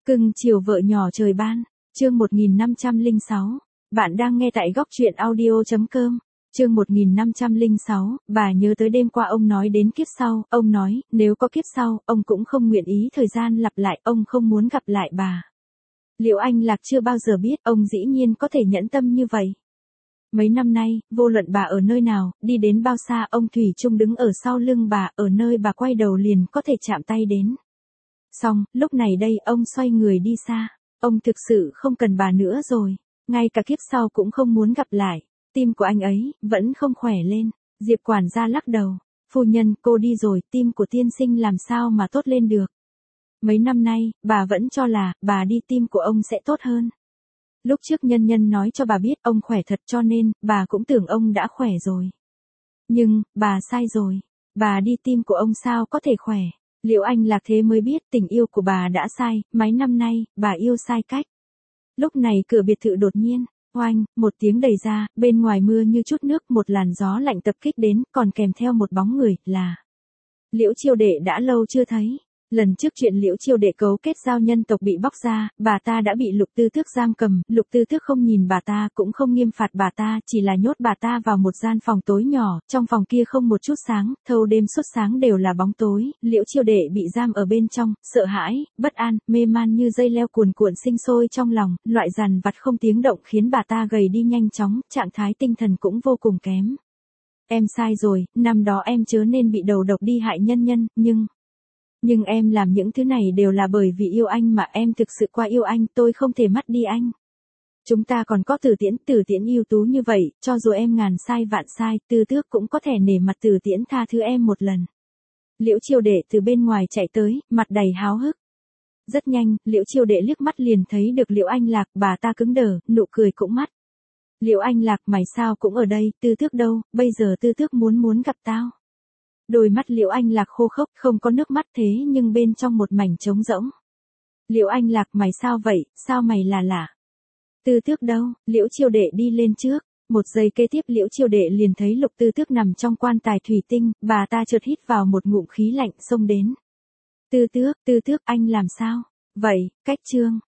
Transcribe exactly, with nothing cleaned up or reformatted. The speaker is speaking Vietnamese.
Cưng chiều vợ nhỏ trời ban, chương một nghìn năm trăm lẻ sáu. Bạn đang nghe tại góc truyện audio.com. Chương một nghìn năm trăm lẻ sáu, bà nhớ tới đêm qua ông nói đến kiếp sau, ông nói, nếu có kiếp sau, ông cũng không nguyện ý thời gian lặp lại, ông không muốn gặp lại bà. Liễu Anh Lạc chưa bao giờ biết ông dĩ nhiên có thể nhẫn tâm như vậy. Mấy năm nay, vô luận bà ở nơi nào, đi đến bao xa, ông thủy chung đứng ở sau lưng bà, ở nơi bà quay đầu liền có thể chạm tay đến. Xong, lúc này đây ông xoay người đi xa. Ông thực sự không cần bà nữa rồi. Ngay cả kiếp sau cũng không muốn gặp lại. Tim của anh ấy, vẫn không khỏe lên. Diệp quản gia lắc đầu. Phu nhân, cô đi rồi, tim của tiên sinh làm sao mà tốt lên được. Mấy năm nay, bà vẫn cho là, bà đi tim của ông sẽ tốt hơn. Lúc trước nhân nhân nói cho bà biết ông khỏe thật cho nên, bà cũng tưởng ông đã khỏe rồi. Nhưng, bà sai rồi. Bà đi tim của ông sao có thể khỏe. Liễu Anh Lạc thế mới biết tình yêu của bà đã sai, mấy năm nay, bà yêu sai cách. Lúc này cửa biệt thự đột nhiên, oanh, một tiếng đẩy ra, bên ngoài mưa như chút nước, một làn gió lạnh tập kích đến, còn kèm theo một bóng người, là Liễu Chiêu Đệ đã lâu chưa thấy. Lần trước chuyện Liễu Chiêu Đệ cấu kết giao nhân tộc bị bóc ra, bà ta đã bị Lục Tư Tước giam cầm, Lục Tư Tước không nhìn bà ta cũng không nghiêm phạt bà ta, chỉ là nhốt bà ta vào một gian phòng tối nhỏ, trong phòng kia không một chút sáng, thâu đêm suốt sáng đều là bóng tối, Liễu Chiêu Đệ bị giam ở bên trong, sợ hãi, bất an, mê man như dây leo cuồn cuộn sinh sôi trong lòng, loại dằn vặt không tiếng động khiến bà ta gầy đi nhanh chóng, trạng thái tinh thần cũng vô cùng kém. Em sai rồi, năm đó em chớ nên bị đầu độc đi hại nhân nhân, nhưng... Nhưng em làm những thứ này đều là bởi vì yêu anh mà em thực sự quá yêu anh, tôi không thể mất đi anh. Chúng ta còn có Tử Tiễn, Tử Tiễn ưu tú như vậy, cho dù em ngàn sai vạn sai, Tư Tước cũng có thể nể mặt Tử Tiễn tha thứ em một lần. Liễu Chiêu Đệ từ bên ngoài chạy tới, mặt đầy háo hức. Rất nhanh, Liễu Chiêu Đệ liếc mắt liền thấy được Liễu Anh Lạc, bà ta cứng đờ, nụ cười cũng mất. Liễu Anh Lạc, mày sao cũng ở đây, Tư Tước đâu, bây giờ Tư Tước muốn muốn gặp tao. Đôi mắt Liễu Anh Lạc khô khốc, không có nước mắt thế nhưng bên trong một mảnh trống rỗng. Liễu Anh Lạc, mày sao vậy, sao mày là lạ? Tư Tước đâu? Liễu Chiêu Đệ đi lên trước. Một giây kế tiếp Liễu Chiêu Đệ liền thấy Lục Tư Tước nằm trong quan tài thủy tinh, bà ta chợt hít vào một ngụm khí lạnh xông đến. Tư Tước, Tư Tước, anh làm sao? Vậy, cách trương,